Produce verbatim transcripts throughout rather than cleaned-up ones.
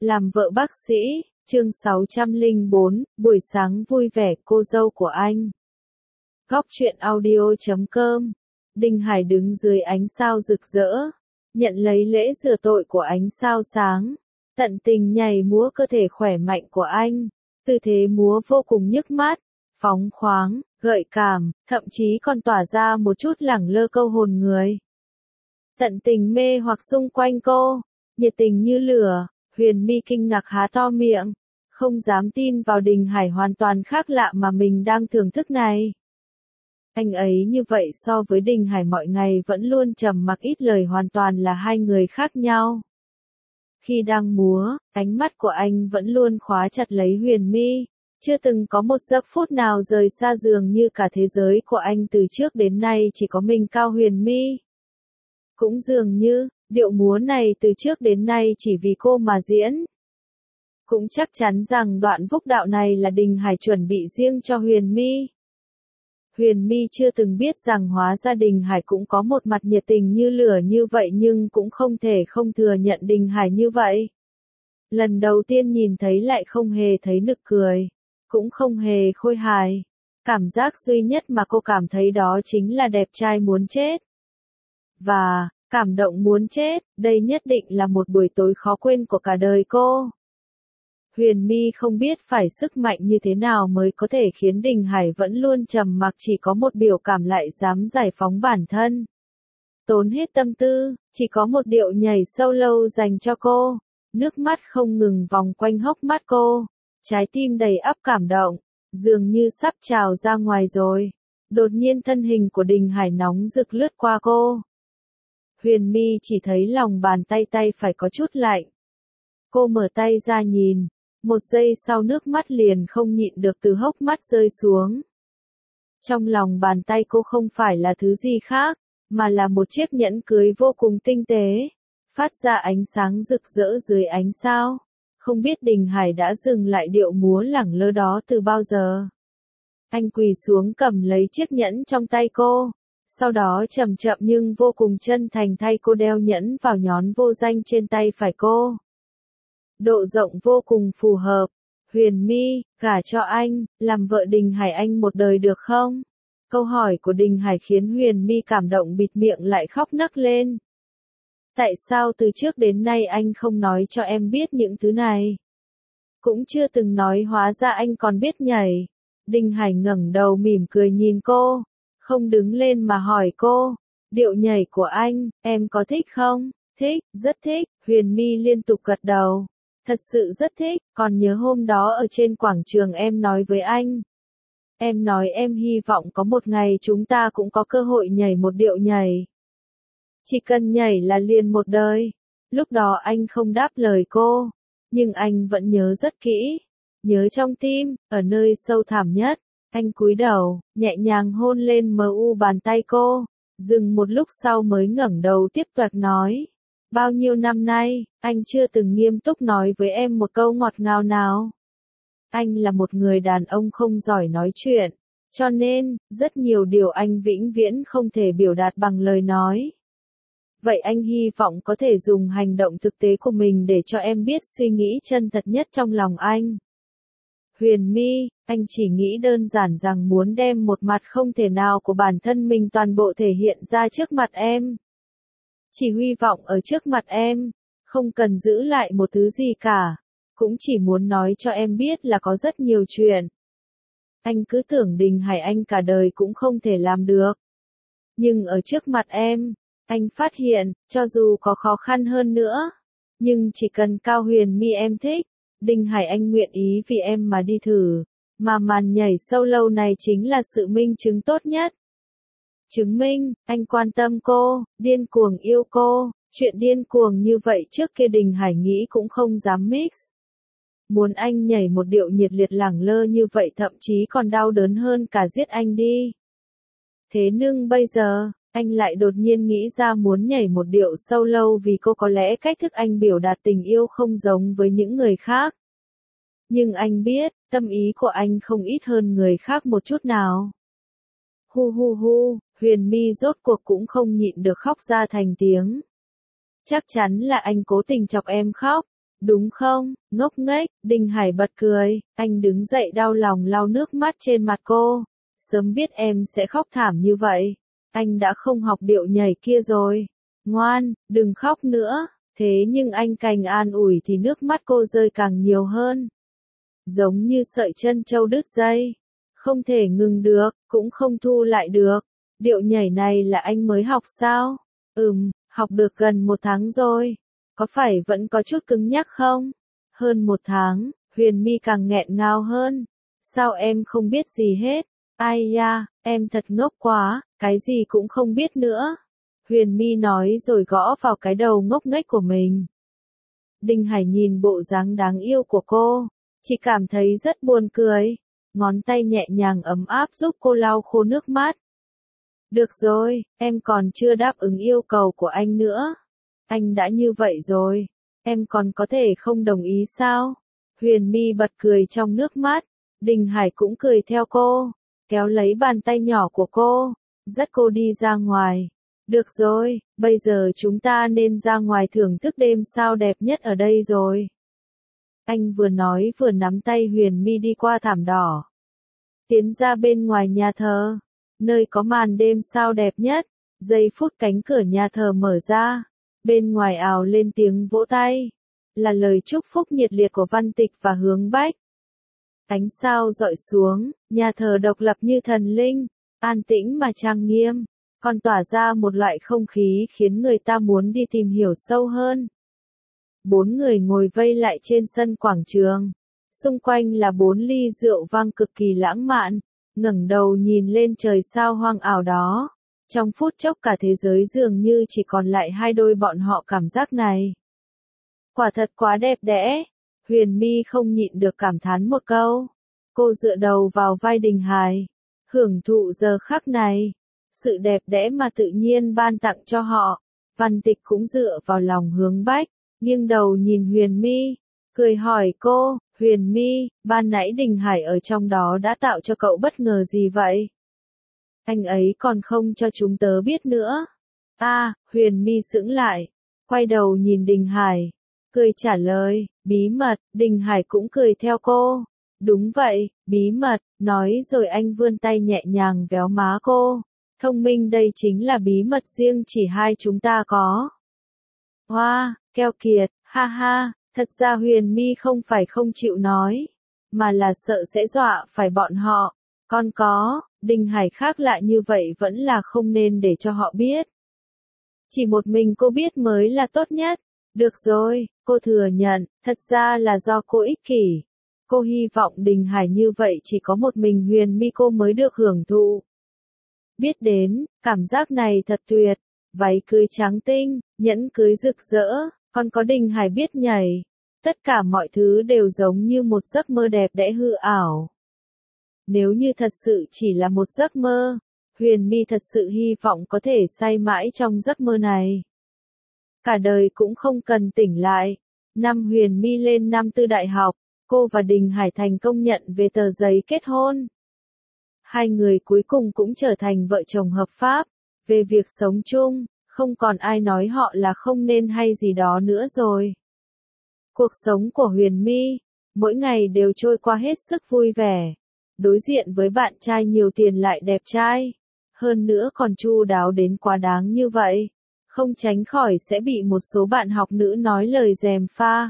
Làm vợ bác sĩ, chương sáu trăm lẻ bốn, buổi sáng vui vẻ cô dâu của anh. Góc truyện audio chấm com. Đinh Hải đứng dưới ánh sao rực rỡ, nhận lấy lễ rửa tội của ánh sao sáng, tận tình nhảy múa cơ thể khỏe mạnh của anh, tư thế múa vô cùng nhức mắt, phóng khoáng, gợi cảm, thậm chí còn tỏa ra một chút lẳng lơ câu hồn người. Tận tình mê hoặc xung quanh cô, nhiệt tình như lửa. Huyền My kinh ngạc há to miệng, không dám tin vào Đình Hải hoàn toàn khác lạ mà mình đang thưởng thức này. Anh ấy như vậy so với Đình Hải mọi ngày vẫn luôn trầm mặc ít lời hoàn toàn là hai người khác nhau. Khi đang múa, ánh mắt của anh vẫn luôn khóa chặt lấy Huyền My, chưa từng có một giây phút nào rời xa dường như cả thế giới của anh từ trước đến nay chỉ có mình Cao Huyền My. Cũng dường như, điệu múa này từ trước đến nay chỉ vì cô mà diễn. Cũng chắc chắn rằng đoạn vũ đạo này là Đình Hải chuẩn bị riêng cho Huyền My. Huyền My chưa từng biết rằng hóa ra Đình Hải cũng có một mặt nhiệt tình như lửa như vậy nhưng cũng không thể không thừa nhận Đình Hải như vậy. Lần đầu tiên nhìn thấy lại không hề thấy nực cười, cũng không hề khôi hài. Cảm giác duy nhất mà cô cảm thấy đó chính là đẹp trai muốn chết. Và, cảm động muốn chết, đây nhất định là một buổi tối khó quên của cả đời cô. Huyền My không biết phải sức mạnh như thế nào mới có thể khiến Đình Hải vẫn luôn trầm mặc chỉ có một biểu cảm lại dám giải phóng bản thân. Tốn hết tâm tư, chỉ có một điệu nhảy sâu lâu dành cho cô, nước mắt không ngừng vòng quanh hốc mắt cô, trái tim đầy ắp cảm động, dường như sắp trào ra ngoài rồi. Đột nhiên thân hình của Đình Hải nóng rực lướt qua cô. Huyền My chỉ thấy lòng bàn tay tay phải có chút lạnh. Cô mở tay ra nhìn, một giây sau nước mắt liền không nhịn được từ hốc mắt rơi xuống. Trong lòng bàn tay cô không phải là thứ gì khác, mà là một chiếc nhẫn cưới vô cùng tinh tế, phát ra ánh sáng rực rỡ dưới ánh sao. Không biết Đình Hải đã dừng lại điệu múa lẳng lơ đó từ bao giờ. Anh quỳ xuống cầm lấy chiếc nhẫn trong tay cô. Sau đó chậm chậm nhưng vô cùng chân thành thay cô đeo nhẫn vào nhón vô danh trên tay phải cô. Độ rộng vô cùng phù hợp. Huyền My, gả cho anh, làm vợ Đình Hải anh một đời được không? Câu hỏi của Đình Hải khiến Huyền My cảm động bịt miệng lại khóc nấc lên. Tại sao từ trước đến nay anh không nói cho em biết những thứ này? Cũng chưa từng nói hóa ra anh còn biết nhảy. Đình Hải ngẩng đầu mỉm cười nhìn cô. Không đứng lên mà hỏi cô, điệu nhảy của anh, em có thích không? Thích, rất thích, Huyền My liên tục gật đầu. Thật sự rất thích, còn nhớ hôm đó ở trên quảng trường em nói với anh. Em nói em hy vọng có một ngày chúng ta cũng có cơ hội nhảy một điệu nhảy. Chỉ cần nhảy là liền một đời. Lúc đó anh không đáp lời cô, nhưng anh vẫn nhớ rất kỹ. Nhớ trong tim, ở nơi sâu thẳm nhất. Anh cúi đầu, nhẹ nhàng hôn lên mờ u bàn tay cô, dừng một lúc sau mới ngẩng đầu tiếp tục nói. Bao nhiêu năm nay, anh chưa từng nghiêm túc nói với em một câu ngọt ngào nào. Anh là một người đàn ông không giỏi nói chuyện, cho nên, rất nhiều điều anh vĩnh viễn không thể biểu đạt bằng lời nói. Vậy anh hy vọng có thể dùng hành động thực tế của mình để cho em biết suy nghĩ chân thật nhất trong lòng anh. Huyền My, anh chỉ nghĩ đơn giản rằng muốn đem một mặt không thể nào của bản thân mình toàn bộ thể hiện ra trước mặt em. Chỉ hy vọng ở trước mặt em, không cần giữ lại một thứ gì cả, cũng chỉ muốn nói cho em biết là có rất nhiều chuyện. Anh cứ tưởng Đình Hải anh cả đời cũng không thể làm được. Nhưng ở trước mặt em, anh phát hiện, cho dù có khó khăn hơn nữa, nhưng chỉ cần Cao Huyền My em thích, Đình Hải anh nguyện ý vì em mà đi thử, mà màn nhảy sâu lâu này chính là sự minh chứng tốt nhất. Chứng minh, anh quan tâm cô, điên cuồng yêu cô, chuyện điên cuồng như vậy trước kia Đình Hải nghĩ cũng không dám mix. Muốn anh nhảy một điệu nhiệt liệt lẳng lơ như vậy thậm chí còn đau đớn hơn cả giết anh đi. Thế nhưng bây giờ, anh lại đột nhiên nghĩ ra muốn nhảy một điệu sâu lâu vì cô có lẽ cách thức anh biểu đạt tình yêu không giống với những người khác. Nhưng anh biết, tâm ý của anh không ít hơn người khác một chút nào. Hu hu hu, Huyền My rốt cuộc cũng không nhịn được khóc ra thành tiếng. Chắc chắn là anh cố tình chọc em khóc. Đúng không, ngốc nghếch, Đinh Hải bật cười, anh đứng dậy đau lòng lau nước mắt trên mặt cô. Sớm biết em sẽ khóc thảm như vậy, anh đã không học điệu nhảy kia rồi. Ngoan, đừng khóc nữa, thế nhưng anh càng an ủi thì nước mắt cô rơi càng nhiều hơn. Giống như sợi chân trâu đứt dây, không thể ngừng được, cũng không thu lại được. Điệu nhảy này là anh mới học sao? Ừm, học được gần một tháng rồi. Có phải vẫn có chút cứng nhắc không? Hơn một tháng, Huyền My càng nghẹn ngào hơn. Sao em không biết gì hết? Ai da, em thật ngốc quá, cái gì cũng không biết nữa. Huyền My nói rồi gõ vào cái đầu ngốc nghếch của mình. Đinh Hải nhìn bộ dáng đáng yêu của cô, chỉ cảm thấy rất buồn cười. Ngón tay nhẹ nhàng ấm áp giúp cô lau khô nước mắt. Được rồi, em còn chưa đáp ứng yêu cầu của anh nữa. Anh đã như vậy rồi, em còn có thể không đồng ý sao? Huyền My bật cười trong nước mắt, Đinh Hải cũng cười theo cô, kéo lấy bàn tay nhỏ của cô, dắt cô đi ra ngoài. Được rồi, bây giờ chúng ta nên ra ngoài thưởng thức đêm sao đẹp nhất ở đây rồi. Anh vừa nói vừa nắm tay Huyền My đi qua thảm đỏ. Tiến ra bên ngoài nhà thờ, nơi có màn đêm sao đẹp nhất. Giây phút cánh cửa nhà thờ mở ra, bên ngoài ào lên tiếng vỗ tay, là lời chúc phúc nhiệt liệt của Văn Tịch và Hướng Bách. Ánh sao dọi xuống, nhà thờ độc lập như thần linh, an tĩnh mà trang nghiêm, còn tỏa ra một loại không khí khiến người ta muốn đi tìm hiểu sâu hơn. Bốn người ngồi vây lại trên sân quảng trường, xung quanh là bốn ly rượu vang cực kỳ lãng mạn, ngẩng đầu nhìn lên trời sao hoang ảo đó. Trong phút chốc cả thế giới dường như chỉ còn lại hai đôi bọn họ cảm giác này. Quả thật quá đẹp đẽ, Huyền My không nhịn được cảm thán một câu. Cô dựa đầu vào vai Đinh Hải, hưởng thụ giờ khắc này, sự đẹp đẽ mà tự nhiên ban tặng cho họ. Văn Tịch cũng dựa vào lòng Hướng Bách, nghiêng đầu nhìn Huyền My, cười hỏi cô, Huyền My, ban nãy Đinh Hải ở trong đó đã tạo cho cậu bất ngờ gì vậy? Anh ấy còn không cho chúng tớ biết nữa. A, à, Huyền My sững lại, quay đầu nhìn Đinh Hải, cười trả lời, bí mật. Đinh Hải cũng cười theo cô. Đúng vậy, bí mật, nói rồi anh vươn tay nhẹ nhàng véo má cô. Thông minh, đây chính là bí mật riêng chỉ hai chúng ta có. Hoa, wow, keo kiệt, ha ha, thật ra Huyền My không phải không chịu nói, mà là sợ sẽ dọa phải bọn họ. Còn có, Đinh Hải khác lạ như vậy vẫn là không nên để cho họ biết. Chỉ một mình cô biết mới là tốt nhất. Được rồi, cô thừa nhận, thật ra là do cô ích kỷ. Cô hy vọng Đinh Hải như vậy chỉ có một mình Huyền My cô mới được hưởng thụ. Biết đến, cảm giác này thật tuyệt. Váy cưới trắng tinh, nhẫn cưới rực rỡ, còn có Đinh Hải biết nhảy. Tất cả mọi thứ đều giống như một giấc mơ đẹp đẽ hư ảo. Nếu như thật sự chỉ là một giấc mơ, Huyền My thật sự hy vọng có thể say mãi trong giấc mơ này. Cả đời cũng không cần tỉnh lại. Năm Huyền My lên năm tư đại học, cô và Đinh Hải thành công nhận về tờ giấy kết hôn. Hai người cuối cùng cũng trở thành vợ chồng hợp pháp. Về việc sống chung, không còn ai nói họ là không nên hay gì đó nữa rồi. Cuộc sống của Huyền My, mỗi ngày đều trôi qua hết sức vui vẻ. Đối diện với bạn trai nhiều tiền lại đẹp trai, hơn nữa còn chu đáo đến quá đáng như vậy, không tránh khỏi sẽ bị một số bạn học nữ nói lời gièm pha.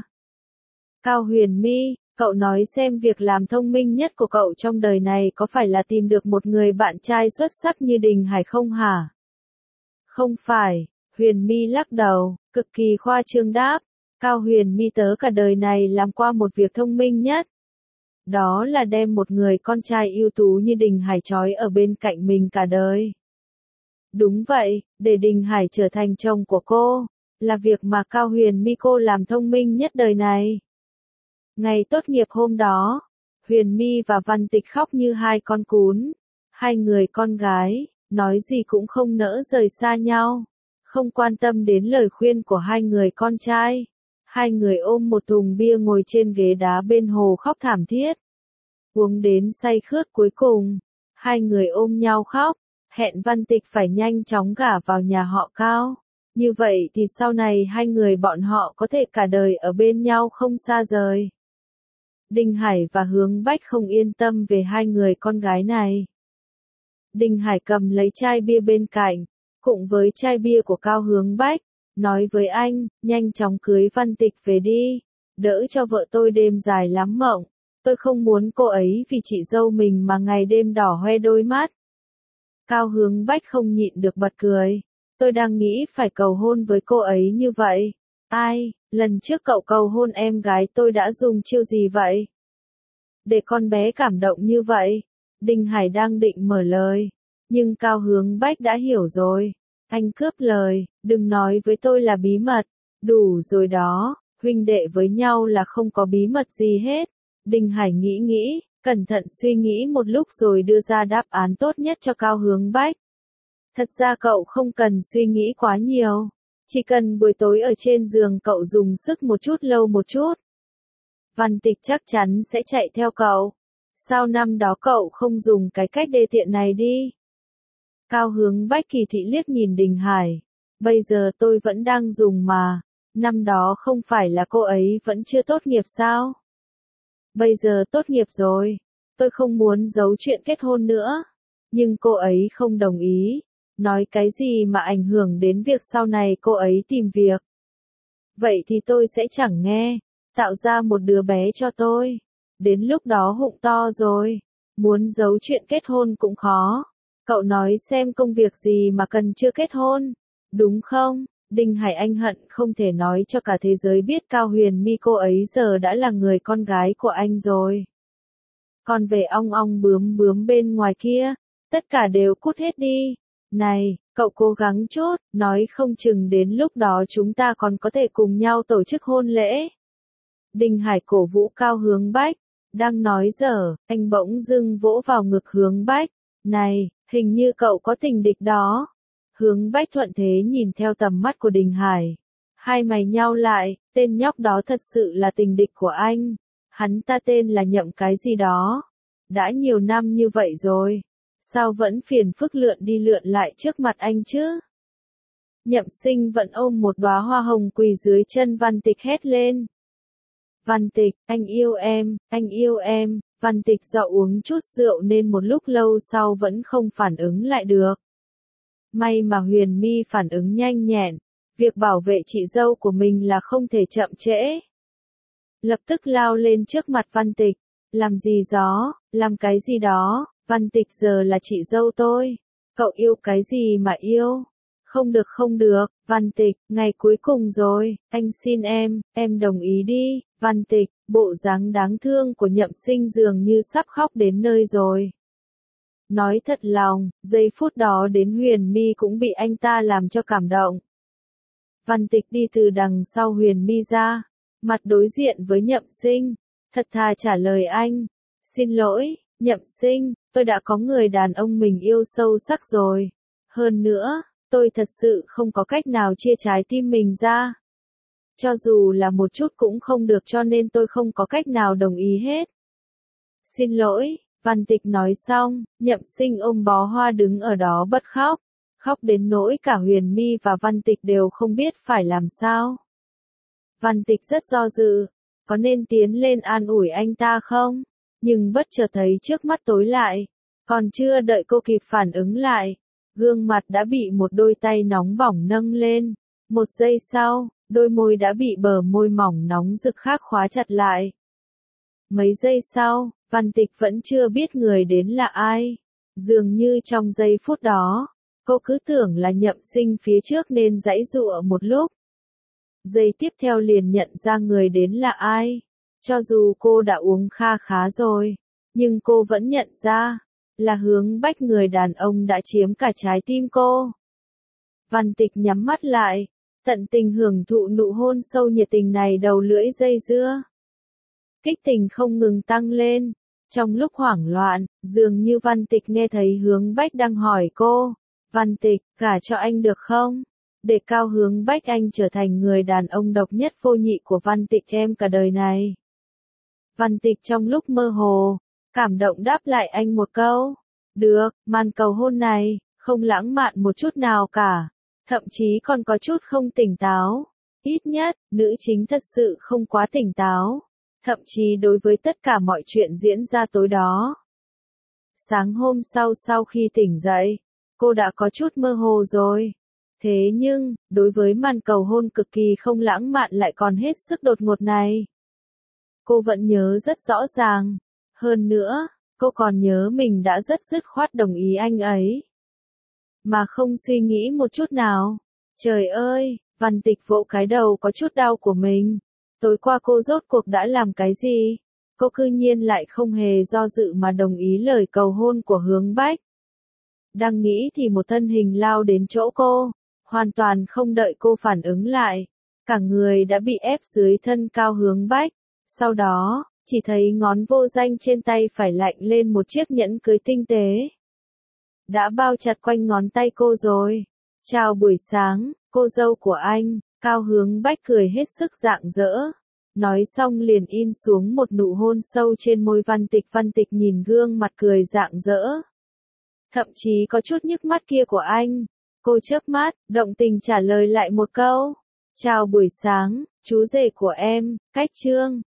Cao Huyền My, cậu nói xem việc làm thông minh nhất của cậu trong đời này có phải là tìm được một người bạn trai xuất sắc như Đinh Hải không hả? Không phải, Huyền My lắc đầu, cực kỳ khoa trương đáp. Cao Huyền My, tớ cả đời này làm qua một việc thông minh nhất. Đó là đem một người con trai ưu tú như Đinh Hải trói ở bên cạnh mình cả đời. Đúng vậy, để Đinh Hải trở thành chồng của cô, là việc mà Cao Huyền My cô làm thông minh nhất đời này. Ngày tốt nghiệp hôm đó, Huyền My và Văn Tịch khóc như hai con cún. Hai người con gái, nói gì cũng không nỡ rời xa nhau. Không quan tâm đến lời khuyên của hai người con trai. Hai người ôm một thùng bia ngồi trên ghế đá bên hồ khóc thảm thiết. Uống đến say khướt cuối cùng, hai người ôm nhau khóc, hẹn Văn Tịch phải nhanh chóng gả vào nhà họ Cao. Như vậy thì sau này hai người bọn họ có thể cả đời ở bên nhau không xa rời. Đinh Hải và Hướng Bách không yên tâm về hai người con gái này. Đinh Hải cầm lấy chai bia bên cạnh, cùng với chai bia của Cao Hướng Bách, nói với anh, nhanh chóng cưới Văn Tịch về đi, đỡ cho vợ tôi đêm dài lắm mộng, tôi không muốn cô ấy vì chị dâu mình mà ngày đêm đỏ hoe đôi mắt. Cao Hướng Bách không nhịn được bật cười, tôi đang nghĩ phải cầu hôn với cô ấy như vậy. Ai, lần trước cậu cầu hôn em gái tôi đã dùng chiêu gì vậy? Để con bé cảm động như vậy. Đinh Hải đang định mở lời, nhưng Cao Hướng Bách đã hiểu rồi. Anh cướp lời, đừng nói với tôi là bí mật, đủ rồi đó, huynh đệ với nhau là không có bí mật gì hết. Đinh Hải nghĩ nghĩ, cẩn thận suy nghĩ một lúc rồi đưa ra đáp án tốt nhất cho Cao Hướng Bách. Thật ra cậu không cần suy nghĩ quá nhiều, chỉ cần buổi tối ở trên giường cậu dùng sức một chút lâu một chút. Văn Tịch chắc chắn sẽ chạy theo cậu. Sao năm đó cậu không dùng cái cách đê tiện này đi? Cao Hướng Bách kỳ thị liếc nhìn Đinh Hải. Bây giờ tôi vẫn đang dùng mà. Năm đó không phải là cô ấy vẫn chưa tốt nghiệp sao? Bây giờ tốt nghiệp rồi. Tôi không muốn giấu chuyện kết hôn nữa. Nhưng cô ấy không đồng ý. Nói cái gì mà ảnh hưởng đến việc sau này cô ấy tìm việc. Vậy thì tôi sẽ chẳng nghe. Tạo ra một đứa bé cho tôi. Đến lúc đó hụng to rồi. Muốn giấu chuyện kết hôn cũng khó. Cậu nói xem công việc gì mà cần chưa kết hôn. Đúng không? Đinh Hải Anh hận không thể nói cho cả thế giới biết Cao Huyền My cô ấy giờ đã là người con gái của anh rồi. Còn về ong ong bướm bướm bên ngoài kia, tất cả đều cút hết đi. Này, cậu cố gắng chút, nói không chừng đến lúc đó chúng ta còn có thể cùng nhau tổ chức hôn lễ. Đinh Hải cổ vũ Cao Hướng Bách, đang nói dở, anh bỗng dưng vỗ vào ngực Hướng Bách. Này, hình như cậu có tình địch đó. Hướng Bách thuận thế nhìn theo tầm mắt của Đinh Hải. Hai mày nhao lại, tên nhóc đó thật sự là tình địch của anh. Hắn ta tên là Nhậm cái gì đó. Đã nhiều năm như vậy rồi. Sao vẫn phiền phức lượn đi lượn lại trước mặt anh chứ? Nhậm Sinh vẫn ôm một đóa hoa hồng quỳ dưới chân Văn Tịch hét lên. Văn Tịch, anh yêu em, anh yêu em. Văn Tịch do uống chút rượu nên một lúc lâu sau vẫn không phản ứng lại được. May mà Huyền My phản ứng nhanh nhẹn, việc bảo vệ chị dâu của mình là không thể chậm trễ. Lập tức lao lên trước mặt Văn Tịch, làm gì gió, làm cái gì đó, Văn Tịch giờ là chị dâu tôi, cậu yêu cái gì mà yêu? Không được không được, Văn Tịch, ngày cuối cùng rồi, anh xin em, em đồng ý đi. Văn Tịch, bộ dáng đáng thương của Nhậm Sinh dường như sắp khóc đến nơi rồi. Nói thật lòng, giây phút đó đến Huyền My cũng bị anh ta làm cho cảm động. Văn Tịch đi từ đằng sau Huyền My ra, mặt đối diện với Nhậm Sinh, thật thà trả lời anh. Xin lỗi, Nhậm Sinh, tôi đã có người đàn ông mình yêu sâu sắc rồi. Hơn nữa, tôi thật sự không có cách nào chia trái tim mình ra. Cho dù là một chút cũng không được cho nên tôi không có cách nào đồng ý hết. Xin lỗi, Văn Tịch nói xong, Nhậm Sinh ôm bó hoa đứng ở đó bật khóc. Khóc đến nỗi cả Huyền My và Văn Tịch đều không biết phải làm sao. Văn Tịch rất do dự, có nên tiến lên an ủi anh ta không? Nhưng bất chợt thấy trước mắt tối lại. Còn chưa đợi cô kịp phản ứng lại, gương mặt đã bị một đôi tay nóng bỏng nâng lên. Một giây sau, đôi môi đã bị bờ môi mỏng nóng rực khác khóa chặt lại. Mấy giây sau, Văn Tịch vẫn chưa biết người đến là ai. Dường như trong giây phút đó, cô cứ tưởng là Nhậm Sinh phía trước nên giãy giụa một lúc. Giây tiếp theo liền nhận ra người đến là ai. Cho dù cô đã uống kha khá rồi, nhưng cô vẫn nhận ra, là Hướng Bách, người đàn ông đã chiếm cả trái tim cô. Văn Tịch nhắm mắt lại, tận tình hưởng thụ nụ hôn sâu nhiệt tình này đầu lưỡi dây dưa. Kích tình không ngừng tăng lên. Trong lúc hoảng loạn, dường như Văn Tịch nghe thấy Hướng Bách đang hỏi cô. Văn Tịch, gả cho anh được không? Để Cao Hướng Bách anh trở thành người đàn ông độc nhất vô nhị của Văn Tịch em cả đời này. Văn Tịch trong lúc mơ hồ, cảm động đáp lại anh một câu. Được, màn cầu hôn này, không lãng mạn một chút nào cả. thậm chí còn có chút không tỉnh táo. Ít nhất, nữ chính thật sự không quá tỉnh táo, thậm chí đối với tất cả mọi chuyện diễn ra tối đó. Sáng hôm sau sau khi tỉnh dậy, cô đã có chút mơ hồ rồi. Thế nhưng, đối với màn cầu hôn cực kỳ không lãng mạn lại còn hết sức đột ngột này, cô vẫn nhớ rất rõ ràng. Hơn nữa, cô còn nhớ mình đã rất dứt khoát đồng ý anh ấy, mà không suy nghĩ một chút nào. Trời ơi, Văn Tịch vỗ cái đầu có chút đau của mình. Tối qua cô rốt cuộc đã làm cái gì? Cô cư nhiên lại không hề do dự mà đồng ý lời cầu hôn của Hướng Bách. Đang nghĩ thì một thân hình lao đến chỗ cô, hoàn toàn không đợi cô phản ứng lại. Cả người đã bị ép dưới thân cao Hướng Bách. Sau đó, chỉ thấy ngón vô danh trên tay phải lạnh lên một chiếc nhẫn cưới tinh tế. Đã bao chặt quanh ngón tay cô rồi. Chào buổi sáng, cô dâu của anh. Cao Hướng Bách cười hết sức rạng rỡ. Nói xong liền in xuống một nụ hôn sâu trên môi Văn Tịch. Văn Tịch nhìn gương mặt cười rạng rỡ, thậm chí có chút nhức mắt kia của anh. Cô chớp mắt, động tình trả lời lại một câu. Chào buổi sáng, chú rể của em, Cách Trương.